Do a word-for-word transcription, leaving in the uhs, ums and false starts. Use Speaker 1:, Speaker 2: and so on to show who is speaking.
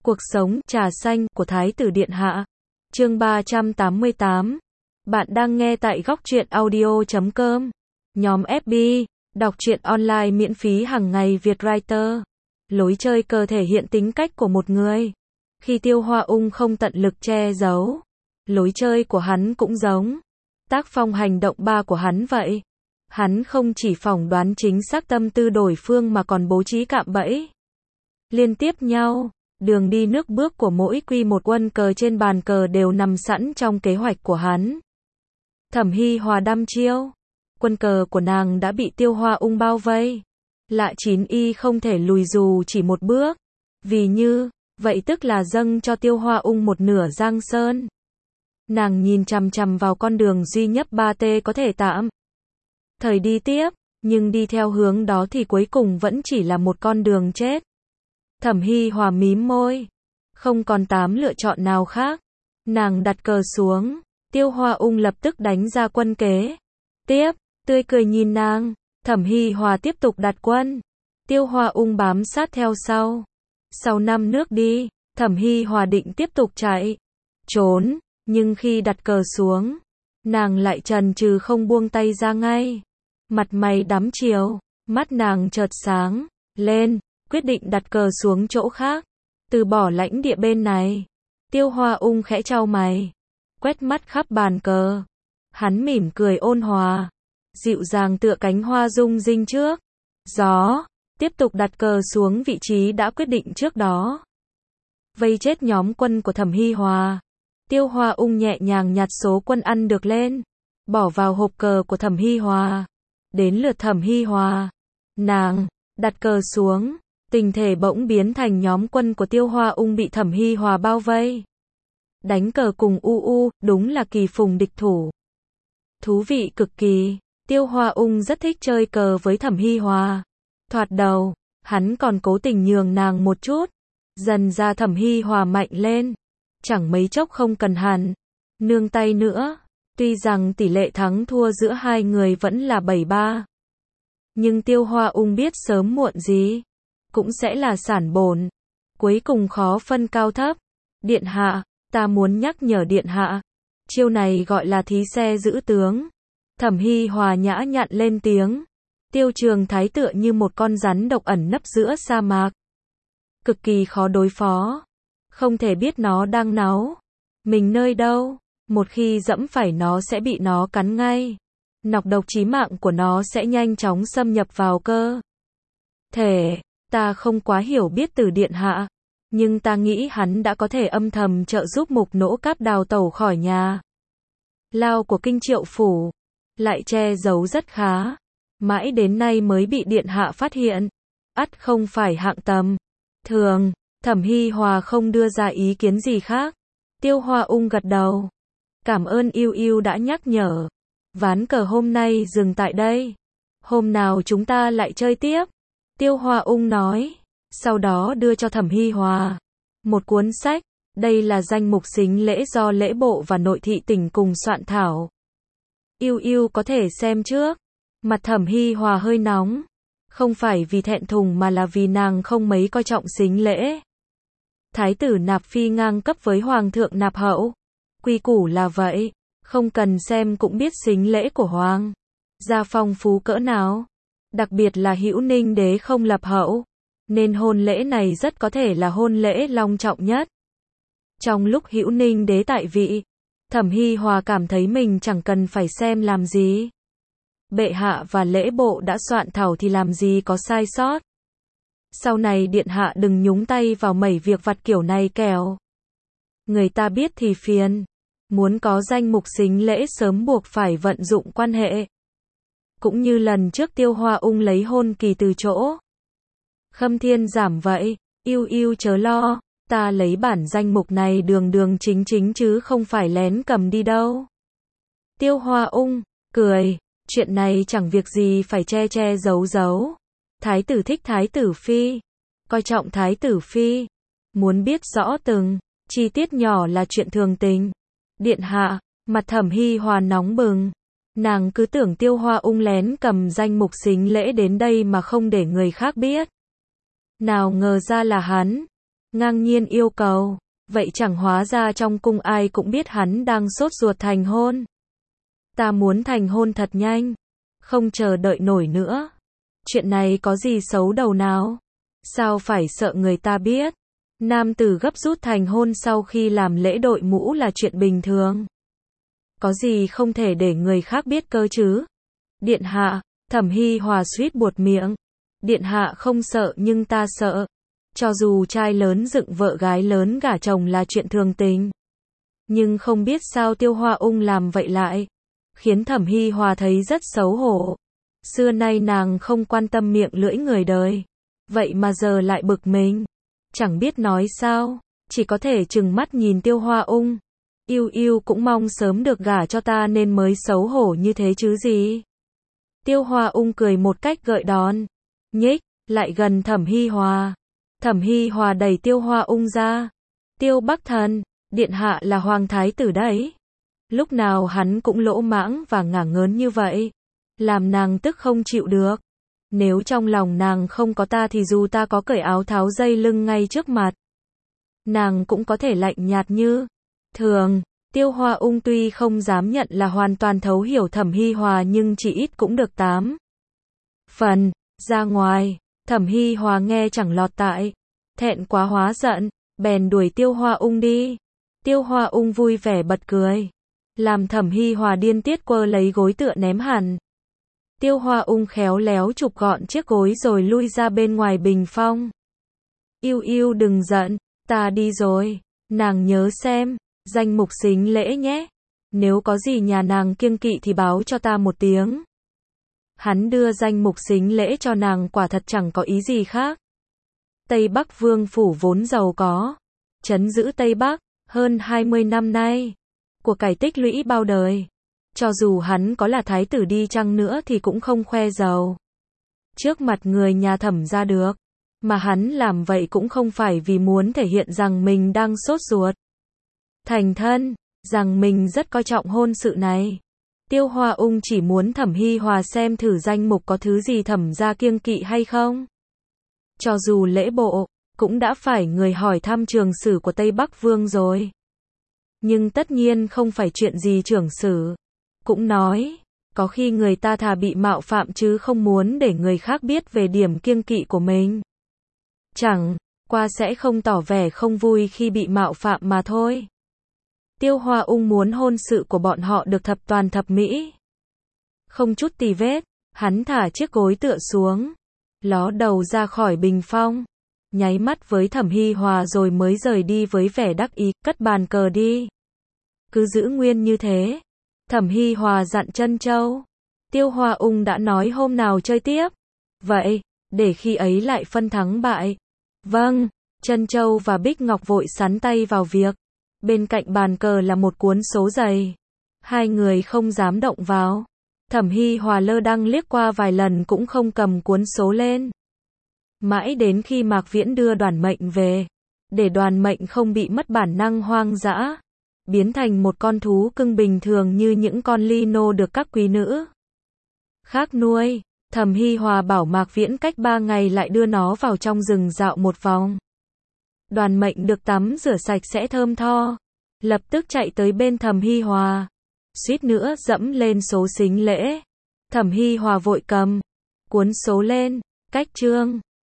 Speaker 1: Cuộc sống, trà xanh, của Thái tử Điện Hạ. Chương ba trăm tám mươi tám. Bạn đang nghe tại góc truyện audio chấm com. Nhóm ép bê, đọc truyện online miễn phí hàng ngày Việt Writer. Lối chơi cờ thể hiện tính cách của một người. Khi Tiêu Hoa Ung không tận lực che giấu, lối chơi của hắn cũng giống tác phong hành động ba của hắn vậy. Hắn không chỉ phỏng đoán chính xác tâm tư đối phương mà còn bố trí cạm bẫy liên tiếp nhau. Đường đi nước bước của mỗi quy một quân cờ trên bàn cờ đều nằm sẵn trong kế hoạch của hắn. Thẩm Hi Hòa đăm chiêu. Quân cờ của nàng đã bị Tiêu Hoa Ung bao vây. Lạ chín y không thể lùi dù chỉ một bước. Vì như vậy tức là dâng cho Tiêu Hoa Ung một nửa Giang Sơn. Nàng nhìn chằm chằm vào con đường duy nhất ba T có thể tạm thời đi tiếp, nhưng đi theo hướng đó thì cuối cùng vẫn chỉ là một con đường chết. Thẩm Hi Hòa mím môi, không còn tám lựa chọn nào khác. Nàng đặt cờ xuống, Tiêu Hoa Ung lập tức đánh ra quân kế. Tiếp, tươi cười nhìn nàng, Thẩm Hi Hòa tiếp tục đặt quân. Tiêu Hoa Ung bám sát theo sau. Sau năm nước đi, Thẩm Hi Hòa định tiếp tục chạy, trốn, nhưng khi đặt cờ xuống, nàng lại chần chừ không buông tay ra ngay. Mặt mày đắm chiều, mắt nàng chợt sáng lên, quyết định đặt cờ xuống chỗ khác, từ bỏ lãnh địa bên này. Tiêu Hoa Ung khẽ chau mày, quét mắt khắp bàn cờ. Hắn mỉm cười ôn hòa, dịu dàng tựa cánh hoa rung rinh trước gió, tiếp tục đặt cờ xuống vị trí đã quyết định trước đó. Vây chết nhóm quân của Thẩm Hi Hòa. Tiêu Hoa Ung nhẹ nhàng nhặt số quân ăn được lên, bỏ vào hộp cờ của Thẩm Hi Hòa. Đến lượt Thẩm Hi Hòa. Nàng đặt cờ xuống, tình thể bỗng biến thành nhóm quân của Tiêu Hoa Ung bị Thẩm Hi Hòa bao vây. Đánh cờ cùng u u, đúng là kỳ phùng địch thủ. Thú vị cực kỳ. Tiêu Hoa Ung rất thích chơi cờ với Thẩm Hi Hòa. Thoạt đầu, hắn còn cố tình nhường nàng một chút. Dần ra Thẩm Hi Hòa mạnh lên. Chẳng mấy chốc không cần hẳn nương tay nữa. Tuy rằng tỷ lệ thắng thua giữa hai người vẫn là bảy ba. Nhưng Tiêu Hoa Ung biết sớm muộn gì cũng sẽ là sản bổn. Cuối cùng khó phân cao thấp. Điện hạ, ta muốn nhắc nhở điện hạ. Chiêu này gọi là thí xe giữ tướng. Thẩm Hi Hòa nhã nhặn lên tiếng. Tiêu Trường Thái tựa như một con rắn độc ẩn nấp giữa sa mạc. Cực kỳ khó đối phó. Không thể biết nó đang náu mình nơi đâu. Một khi dẫm phải nó sẽ bị nó cắn ngay. Nọc độc chí mạng của nó sẽ nhanh chóng xâm nhập vào cơ thể. Ta không quá hiểu biết từ điện hạ, nhưng ta nghĩ hắn đã có thể âm thầm trợ giúp Mục Nỗ Cáp đào tẩu khỏi nhà lao của Kinh Triệu phủ, lại che giấu rất khá, mãi đến nay mới bị điện hạ phát hiện. Ắt không phải hạng tầm thường. Thẩm Hi Hòa không đưa ra ý kiến gì khác. Tiêu Hoa Ung gật đầu. Cảm ơn Yêu Yêu đã nhắc nhở. Ván cờ hôm nay dừng tại đây. Hôm nào chúng ta lại chơi tiếp. Tiêu Hoa Ung nói. Sau đó đưa cho Thẩm Hi Hòa một cuốn sách. Đây là danh mục sính lễ do lễ bộ và nội thị tỉnh cùng soạn thảo. Yêu Yêu có thể xem trước. Mặt Thẩm Hi Hòa hơi nóng. Không phải vì thẹn thùng mà là vì nàng không mấy coi trọng sính lễ. Thái tử nạp phi ngang cấp với hoàng thượng nạp hậu. Quy củ là vậy, không cần xem cũng biết sính lễ của hoàng gia phong phú cỡ nào. Đặc biệt là Hữu Ninh đế không lập hậu, nên hôn lễ này rất có thể là hôn lễ long trọng nhất. Trong lúc Hữu Ninh đế tại vị, Thẩm Hi Hòa cảm thấy mình chẳng cần phải xem làm gì. Bệ hạ và lễ bộ đã soạn thảo thì làm gì có sai sót. Sau này điện hạ đừng nhúng tay vào mấy việc vặt kiểu này kẻo người ta biết thì phiền. Muốn có danh mục sính lễ sớm buộc phải vận dụng quan hệ. Cũng như lần trước Tiêu Hoa Ung lấy hôn kỳ từ chỗ Khâm Thiên Giảm vậy. Yêu Yêu chớ lo, ta lấy bản danh mục này đường đường chính chính chứ không phải lén cầm đi đâu. Tiêu Hoa Ung cười, chuyện này chẳng việc gì phải che che giấu giấu. Thái tử thích Thái tử phi, coi trọng Thái tử phi, muốn biết rõ từng chi tiết nhỏ là chuyện thường tình. Điện hạ, mặt Thẩm Hi Hòa nóng bừng. Nàng cứ tưởng Tiêu Hoa Ung lén cầm danh mục sính lễ đến đây mà không để người khác biết. Nào ngờ ra là hắn. ngang nhiên yêu cầu. Vậy chẳng hóa ra trong cung ai cũng biết hắn đang sốt ruột thành hôn. Ta muốn thành hôn thật nhanh, không chờ đợi nổi nữa. Chuyện này có gì xấu đầu nào? Sao phải sợ người ta biết? Nam tử gấp rút thành hôn sau khi làm lễ đội mũ là chuyện bình thường. Có gì không thể để người khác biết cơ chứ? Điện hạ, Thẩm Hi Hòa suýt buột miệng. Điện hạ không sợ nhưng ta sợ. Cho dù trai lớn dựng vợ gái lớn gả chồng là chuyện thường tình. Nhưng không biết sao Tiêu Hoa Ung làm vậy lại khiến Thẩm Hi Hòa thấy rất xấu hổ. Xưa nay nàng không quan tâm miệng lưỡi người đời. Vậy mà giờ lại bực mình. Chẳng biết nói sao, chỉ có thể trừng mắt nhìn Tiêu Hoa Ung. Yêu yêu cũng mong sớm được gả cho ta nên mới xấu hổ như thế chứ gì. Tiêu Hoa Ung cười một cách gợi đón, nhích lại gần Thẩm Hi Hòa. Thẩm Hi Hòa đẩy Tiêu Hoa Ung ra. Tiêu Bắc Thần, điện hạ là hoàng thái tử đấy. Lúc nào hắn cũng lỗ mãng và ngả ngớn như vậy, làm nàng tức không chịu được. Nếu trong lòng nàng không có ta thì dù ta có cởi áo tháo dây lưng ngay trước mặt, nàng cũng có thể lạnh nhạt như thường. Tiêu Hoa Ung tuy không dám nhận là hoàn toàn thấu hiểu Thẩm Hi Hòa nhưng chỉ ít cũng được tám phần. Ra ngoài, Thẩm Hi Hòa nghe chẳng lọt tai, thẹn quá hóa giận, bèn đuổi Tiêu Hoa Ung đi. Tiêu Hoa Ung vui vẻ bật cười, làm Thẩm Hi Hòa điên tiết quơ lấy gối tựa ném hẳn. Tiêu Hoa Ung khéo léo chụp gọn chiếc gối rồi lui ra bên ngoài bình phong. Yêu yêu đừng giận, ta đi rồi, nàng nhớ xem, danh mục sính lễ nhé. Nếu có gì nhà nàng kiêng kỵ thì báo cho ta một tiếng. Hắn đưa danh mục sính lễ cho nàng quả thật chẳng có ý gì khác. Tây Bắc Vương phủ vốn giàu có, trấn giữ Tây Bắc hơn hai mươi năm nay, của cải tích lũy bao đời. Cho dù hắn có là thái tử đi chăng nữa thì cũng không khoe giàu trước mặt người nhà Thẩm ra được. Mà hắn làm vậy cũng không phải vì muốn thể hiện rằng mình đang sốt ruột thành thân, rằng mình rất coi trọng hôn sự này. Tiêu Hoa Ung chỉ muốn Thẩm Hi Hòa xem thử danh mục có thứ gì Thẩm ra kiêng kỵ hay không. Cho dù lễ bộ, cũng đã phải người hỏi thăm trường sử của Tây Bắc Vương rồi. Nhưng tất nhiên không phải chuyện gì trưởng sử. Cũng nói, có khi người ta thà bị mạo phạm chứ không muốn để người khác biết về điểm kiêng kỵ của mình. Chẳng qua sẽ không tỏ vẻ không vui khi bị mạo phạm mà thôi. Tiêu Hoa Ung muốn hôn sự của bọn họ được thập toàn thập mỹ, không chút tì vết. Hắn thả chiếc gối tựa xuống, ló đầu ra khỏi bình phong, nháy mắt với Thẩm Hi Hòa rồi mới rời đi với vẻ đắc ý, cất bàn cờ đi. Cứ giữ nguyên như thế. Thẩm Hi Hòa dặn Trân Châu. Tiêu Hoa Ung đã nói hôm nào chơi tiếp. Vậy, để khi ấy lại phân thắng bại. Vâng, Trân Châu và Bích Ngọc vội sắn tay vào việc. Bên cạnh bàn cờ là một cuốn số dày. Hai người không dám động vào. Thẩm Hi Hòa lơ đăng liếc qua vài lần cũng không cầm cuốn số lên. Mãi đến khi Mạc Viễn đưa Đoàn Mệnh về, để Đoàn Mệnh không bị mất bản năng hoang dã, biến thành một con thú cưng bình thường như những con lino được các quý nữ khác nuôi. Thẩm Hi Hòa bảo Mạc Viễn cách ba ngày lại đưa nó vào trong rừng dạo một vòng. Đoàn Mệnh được tắm rửa sạch sẽ thơm tho, lập tức chạy tới bên Thẩm Hi Hòa, suýt nữa dẫm lên số sính lễ. Thẩm Hi Hòa vội cầm cuốn số lên, cách chương